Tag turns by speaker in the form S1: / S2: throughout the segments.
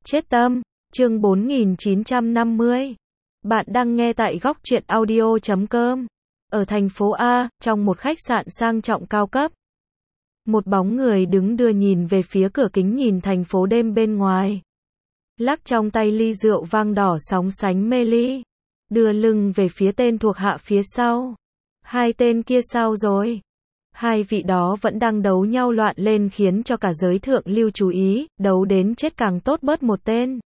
S1: Chết tâm, chương 4950. Bạn đang nghe tại góc truyện audio.com. Ở thành phố A, trong một khách sạn sang trọng cao cấp. Một bóng người đứng đưa nhìn về phía cửa kính nhìn thành phố đêm bên ngoài. Lắc trong tay ly rượu vang đỏ sóng sánh mê ly. Đưa lưng về phía tên thuộc hạ phía sau. Hai tên kia sao rồi? Hai vị đó vẫn đang đấu nhau loạn lên khiến cho cả giới thượng lưu chú ý, đấu đến chết càng tốt bớt một tên.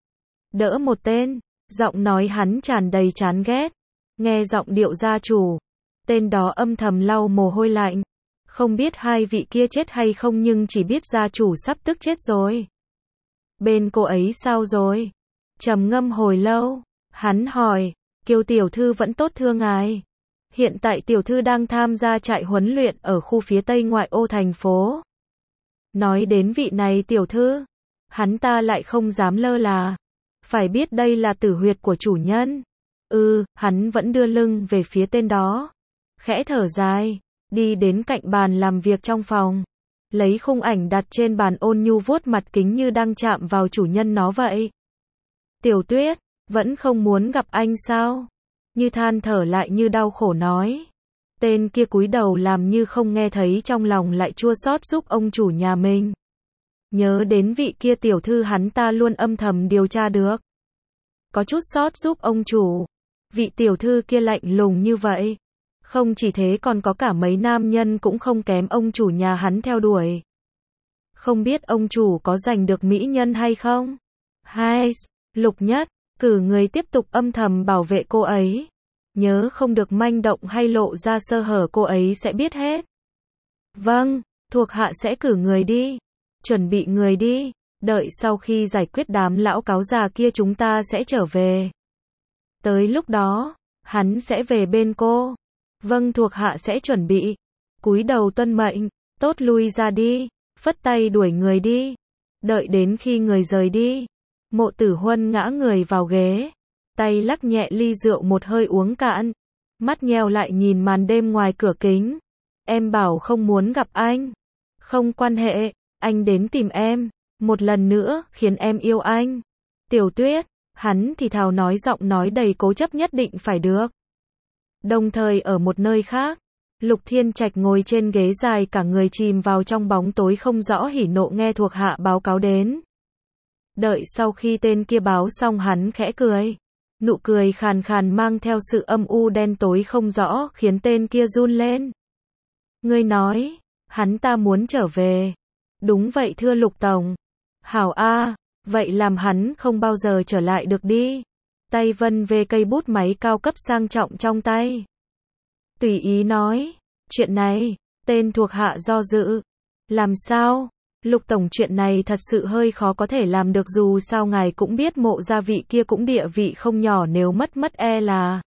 S1: Đỡ một tên, giọng nói hắn tràn đầy chán ghét. Nghe giọng điệu gia chủ, tên đó âm thầm lau mồ hôi lạnh. Không biết hai vị kia chết hay không nhưng chỉ biết gia chủ sắp tức chết rồi. Bên cô ấy sao rồi? Trầm ngâm hồi lâu, hắn hỏi, Kiều tiểu thư vẫn tốt thưa ngài. Hiện tại tiểu thư đang tham gia trại huấn luyện ở khu phía tây ngoại ô thành phố. Nói đến vị này tiểu thư, hắn ta lại không dám lơ là. Phải biết đây là tử huyệt của chủ nhân. Hắn vẫn đưa lưng về phía tên đó. Khẽ thở dài, đi đến cạnh bàn làm việc trong phòng. Lấy khung ảnh đặt trên bàn ôn nhu vuốt mặt kính như đang chạm vào chủ nhân nó vậy. Tiểu Tuyết, vẫn không muốn gặp anh sao? Như than thở lại như đau khổ nói. Tên kia cúi đầu làm như không nghe thấy trong lòng lại chua xót giúp ông chủ nhà mình. Nhớ đến vị kia tiểu thư hắn ta luôn âm thầm điều tra được. Có chút xót giúp ông chủ. Vị tiểu thư kia lạnh lùng như vậy. Không chỉ thế còn có cả mấy nam nhân cũng không kém ông chủ nhà hắn theo đuổi. Không biết ông chủ có giành được mỹ nhân hay không? Hai, Lục Nhất, cử người tiếp tục âm thầm bảo vệ cô ấy. Nhớ không được manh động hay lộ ra sơ hở cô ấy sẽ biết hết. Vâng, thuộc hạ sẽ cử người đi. Chuẩn bị người đi. Đợi sau khi giải quyết đám lão cáo già kia chúng ta sẽ trở về. Tới lúc đó, hắn sẽ về bên cô. Vâng thuộc hạ sẽ chuẩn bị. Cúi đầu tuân mệnh, tốt lui ra đi. Phất tay đuổi người đi. Đợi đến khi người rời đi. Mộ Tử Huân ngã người vào ghế. Tay lắc nhẹ ly rượu một hơi uống cạn. Mắt nheo lại nhìn màn đêm ngoài cửa kính. Em bảo không muốn gặp anh. Không quan hệ, anh đến tìm em. Một lần nữa, khiến em yêu anh. Tiểu Tuyết, hắn thì thào nói giọng nói đầy cố chấp nhất định phải được. Đồng thời ở một nơi khác, Lục Thiên Trạch ngồi trên ghế dài cả người chìm vào trong bóng tối không rõ hỉ nộ nghe thuộc hạ báo cáo đến. Đợi sau khi tên kia báo xong hắn khẽ cười. Nụ cười khàn khàn mang theo sự âm u đen tối không rõ khiến tên kia run lên. Ngươi nói, hắn ta muốn trở về. Đúng vậy thưa Lục Tổng. Hảo a, vậy làm hắn không bao giờ trở lại được đi. Tay vân về cây bút máy cao cấp sang trọng trong tay. Tùy ý nói, chuyện này, tên thuộc hạ do dự. Làm sao? Lục Tổng chuyện này thật sự hơi khó có thể làm được dù sao ngài cũng biết Mộ gia vị kia cũng địa vị không nhỏ nếu mất e là.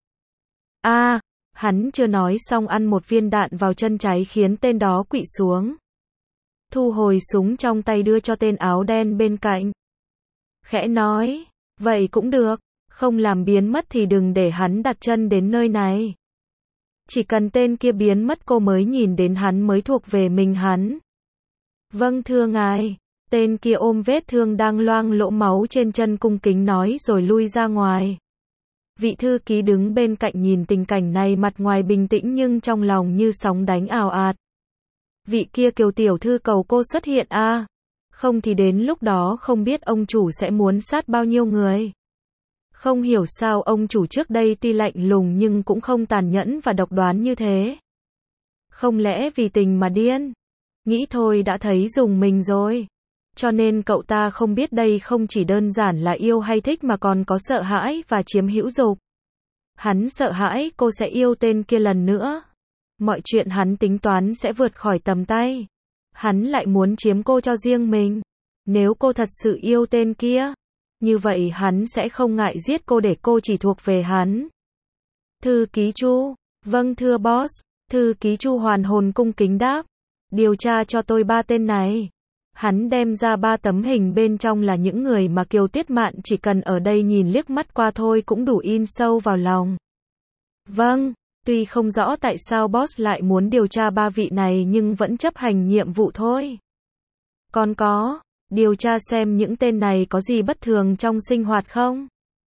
S1: Hắn chưa nói xong ăn một viên đạn vào chân trái khiến tên đó quỵ xuống. Thu hồi súng trong tay đưa cho tên áo đen bên cạnh. Khẽ nói, vậy cũng được, không làm biến mất thì đừng để hắn đặt chân đến nơi này. Chỉ cần tên kia biến mất cô mới nhìn đến hắn mới thuộc về mình hắn. Vâng thưa ngài, tên kia ôm vết thương đang loang lỗ máu trên chân cung kính nói rồi lui ra ngoài. Vị thư ký đứng bên cạnh nhìn tình cảnh này mặt ngoài bình tĩnh nhưng trong lòng như sóng đánh ào ạt. Vị kia Kiều tiểu thư cầu cô xuất hiện không thì đến lúc đó không biết ông chủ sẽ muốn sát bao nhiêu người. Không hiểu sao ông chủ trước đây tuy lạnh lùng nhưng cũng không tàn nhẫn và độc đoán như thế. Không lẽ vì tình mà điên? Nghĩ thôi đã thấy dùng mình rồi. Cho nên cậu ta không biết đây không chỉ đơn giản là yêu hay thích mà còn có sợ hãi và chiếm hữu dục. Hắn sợ hãi cô sẽ yêu tên kia lần nữa. Mọi chuyện hắn tính toán sẽ vượt khỏi tầm tay. Hắn lại muốn chiếm cô cho riêng mình. Nếu cô thật sự yêu tên kia, như vậy hắn sẽ không ngại giết cô để cô chỉ thuộc về hắn. Thư ký Chu, vâng thưa boss. Thư ký Chu hoàn hồn cung kính đáp. Điều tra cho tôi 3 tên này. Hắn đem ra 3 tấm hình bên trong là những người mà Kiều Tuyết Mạn chỉ cần ở đây nhìn liếc mắt qua thôi cũng đủ in sâu vào lòng. Vâng, tuy không rõ tại sao boss lại muốn điều tra 3 vị này nhưng vẫn chấp hành nhiệm vụ thôi. Còn có, Điều tra xem những tên này có gì bất thường trong sinh hoạt không?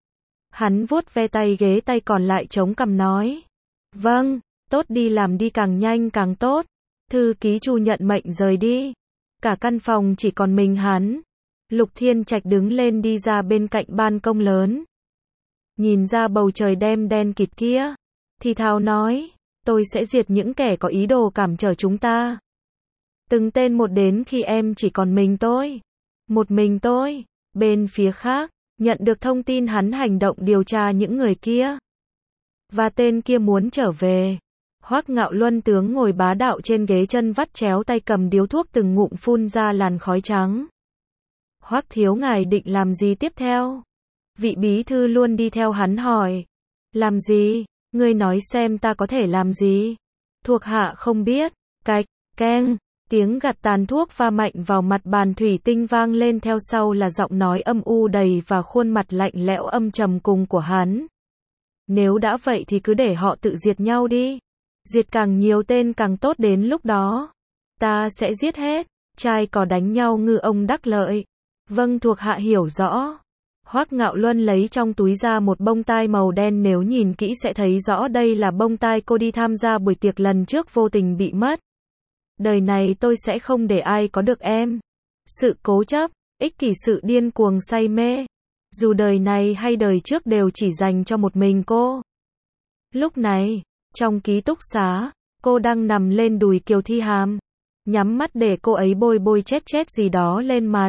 S1: Hắn vuốt ve tay ghế, tay còn lại chống cằm nói. Vâng, tốt, đi làm đi, càng nhanh càng tốt. Thư ký Chu nhận mệnh rời đi. Cả căn phòng chỉ còn mình hắn. Lục Thiên Trạch đứng lên đi ra bên cạnh ban công lớn. Nhìn ra bầu trời đen kịt kia. Thì thào nói, tôi sẽ diệt những kẻ có ý đồ cản trở chúng ta. Từng tên một đến khi em chỉ còn mình tôi. Một mình tôi. Bên phía khác, nhận được thông tin hắn hành động điều tra những người kia. Và tên kia muốn trở về. Hoắc Ngạo Luân tướng ngồi bá đạo trên ghế, chân vắt chéo, tay cầm điếu thuốc, từng ngụm phun ra làn khói trắng. Hoắc thiếu, ngài định làm gì tiếp theo? Vị bí thư luôn đi theo hắn hỏi. Làm gì? Ngươi nói xem ta có thể làm gì? Thuộc hạ không biết. Cạch, keng. Tiếng gạt tàn thuốc pha mạnh vào mặt bàn thủy tinh vang lên, theo sau là giọng nói âm u đầy và khuôn mặt lạnh lẽo âm trầm cùng của hắn. Nếu đã vậy thì cứ để họ tự diệt nhau đi. Diệt càng nhiều tên càng tốt, đến lúc đó ta sẽ giết hết. Trai cò đánh nhau, ngư ông đắc lợi. Vâng, thuộc hạ hiểu rõ. Hoắc Ngạo Luân lấy trong túi ra một bông tai màu đen, nếu nhìn kỹ sẽ thấy rõ đây là bông tai cô đi tham gia buổi tiệc lần trước vô tình bị mất. Đời này tôi sẽ không để ai có được em. Sự cố chấp, ích kỷ, sự điên cuồng say mê. Dù đời này hay đời trước đều chỉ dành cho một mình cô. Lúc này, trong ký túc xá, cô đang nằm lên đùi Kiều Thi Hàm. Nhắm mắt để cô ấy bôi chết gì đó lên mặt.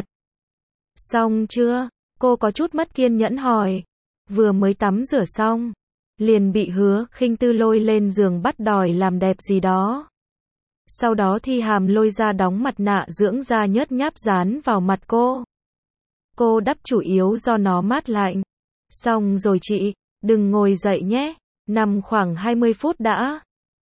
S1: Xong chưa? Cô có chút mất kiên nhẫn hỏi. Vừa mới tắm rửa xong, liền bị Hứa Khinh Tư lôi lên giường bắt đòi làm đẹp gì đó. Sau đó Thi Hàm lôi ra đóng mặt nạ dưỡng da nhớt nháp dán vào mặt cô. Cô đắp chủ yếu do nó mát lạnh. Xong rồi chị, đừng ngồi dậy nhé. Nằm khoảng 20 phút đã.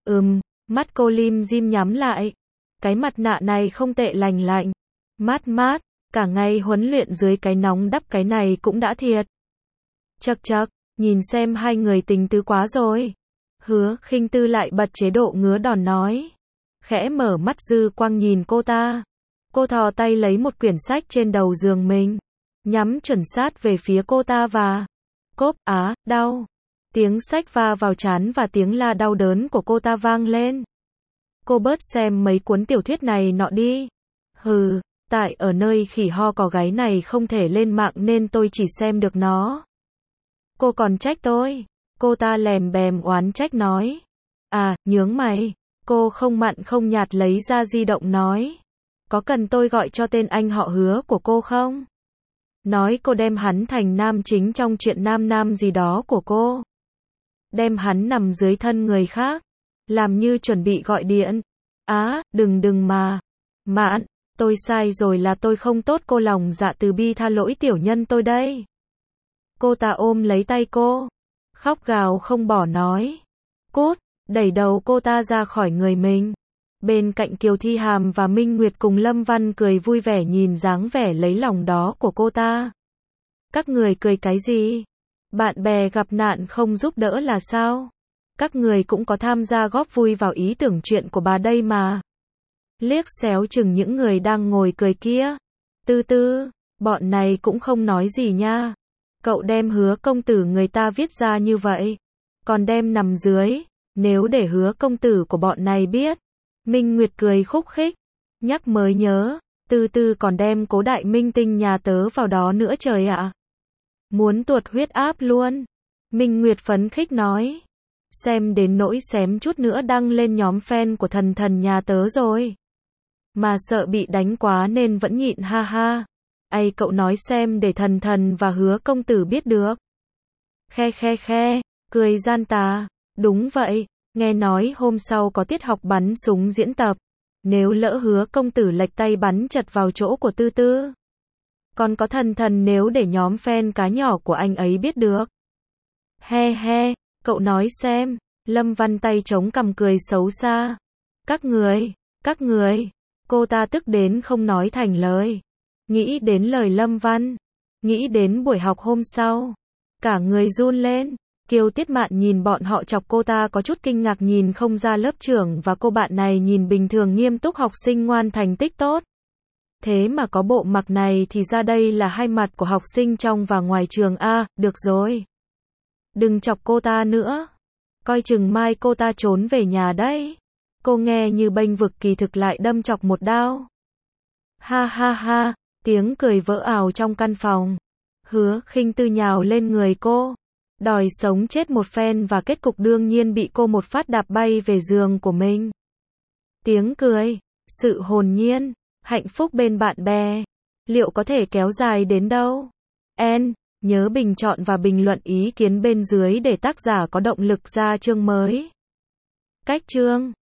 S1: Mắt cô lim dim nhắm lại. Cái mặt nạ này không tệ, lành lạnh. Mát. Cả ngày huấn luyện dưới cái nóng đắp cái này cũng đã thiệt. Chậc, nhìn xem hai người tình tứ quá rồi. Hứa Khinh Tư lại bật chế độ ngứa đòn nói. Khẽ mở mắt dư quang nhìn cô ta. Cô thò tay lấy một quyển sách trên đầu giường mình. Nhắm chuẩn sát về phía cô ta và cốp, đau. Tiếng sách va vào trán và tiếng la đau đớn của cô ta vang lên. Cô bớt xem mấy cuốn tiểu thuyết này nọ đi. Tại ở nơi khỉ ho cò gáy này không thể lên mạng nên tôi chỉ xem được nó. Cô còn trách tôi. Cô ta lèm bèm oán trách nói. Nhướng mày. Cô không mặn không nhạt lấy ra di động nói. Có cần tôi gọi cho tên anh họ Hứa của cô không? Nói cô đem hắn thành nam chính trong chuyện nam gì đó của cô. Đem hắn nằm dưới thân người khác. Làm như chuẩn bị gọi điện. Đừng mà. Mạn, tôi sai rồi, là tôi không tốt, cô lòng dạ từ bi tha lỗi tiểu nhân tôi đây. Cô ta ôm lấy tay cô. Khóc gào không bỏ nói. Cút, đẩy đầu cô ta ra khỏi người mình. Bên cạnh Kiều Thi Hàm và Minh Nguyệt cùng Lâm Văn cười vui vẻ nhìn dáng vẻ lấy lòng đó của cô ta. Các người cười cái gì? Bạn bè gặp nạn không giúp đỡ là sao? Các người cũng có tham gia góp vui vào ý tưởng chuyện của bà đây mà. Liếc xéo chừng những người đang ngồi cười kia. Tư, bọn này cũng không nói gì nha. Cậu đem Hứa công tử người ta viết ra như vậy, còn đem nằm dưới, nếu để Hứa công tử của bọn này biết. Minh Nguyệt cười khúc khích. Nhắc mới nhớ, Tư còn đem Cố đại minh tinh nhà tớ vào đó nữa trời ạ. Muốn tuột huyết áp luôn. Minh Nguyệt phấn khích nói. Xem đến nỗi xém chút nữa đăng lên nhóm fan của thần nhà tớ rồi. Mà sợ bị đánh quá nên vẫn nhịn, ha. Cậu nói xem để thần và Hứa công tử biết được. Khe, cười gian tà. Đúng vậy, nghe nói hôm sau có tiết học bắn súng diễn tập. Nếu lỡ Hứa công tử lệch tay bắn chật vào chỗ của Tư. Còn có thần nếu để nhóm fan cá nhỏ của anh ấy biết được. He, cậu nói xem. Lâm Văn tay chống cằm cười xấu xa. Các người. Cô ta tức đến không nói thành lời. Nghĩ đến lời Lâm Văn, nghĩ đến buổi học hôm sau, cả người run lên. Kiều Tiết Mạn nhìn bọn họ chọc cô ta có chút kinh ngạc, nhìn không ra lớp trưởng và cô bạn này nhìn bình thường nghiêm túc, học sinh ngoan thành tích tốt. Thế mà có bộ mặc này thì ra đây là hai mặt của học sinh trong và ngoài trường a, được rồi. Đừng chọc cô ta nữa. Coi chừng mai cô ta trốn về nhà đấy. Cô nghe như bênh vực kỳ thực lại đâm chọc một đao. Ha ha ha, tiếng cười vỡ ào trong căn phòng. Hứa Khinh Tư nhào lên người cô, đòi sống chết một phen và kết cục đương nhiên bị cô một phát đạp bay về giường của mình. Tiếng cười, sự hồn nhiên, hạnh phúc bên bạn bè, liệu có thể kéo dài đến đâu? Nhớ bình chọn và bình luận ý kiến bên dưới để tác giả có động lực ra chương mới. Cách chương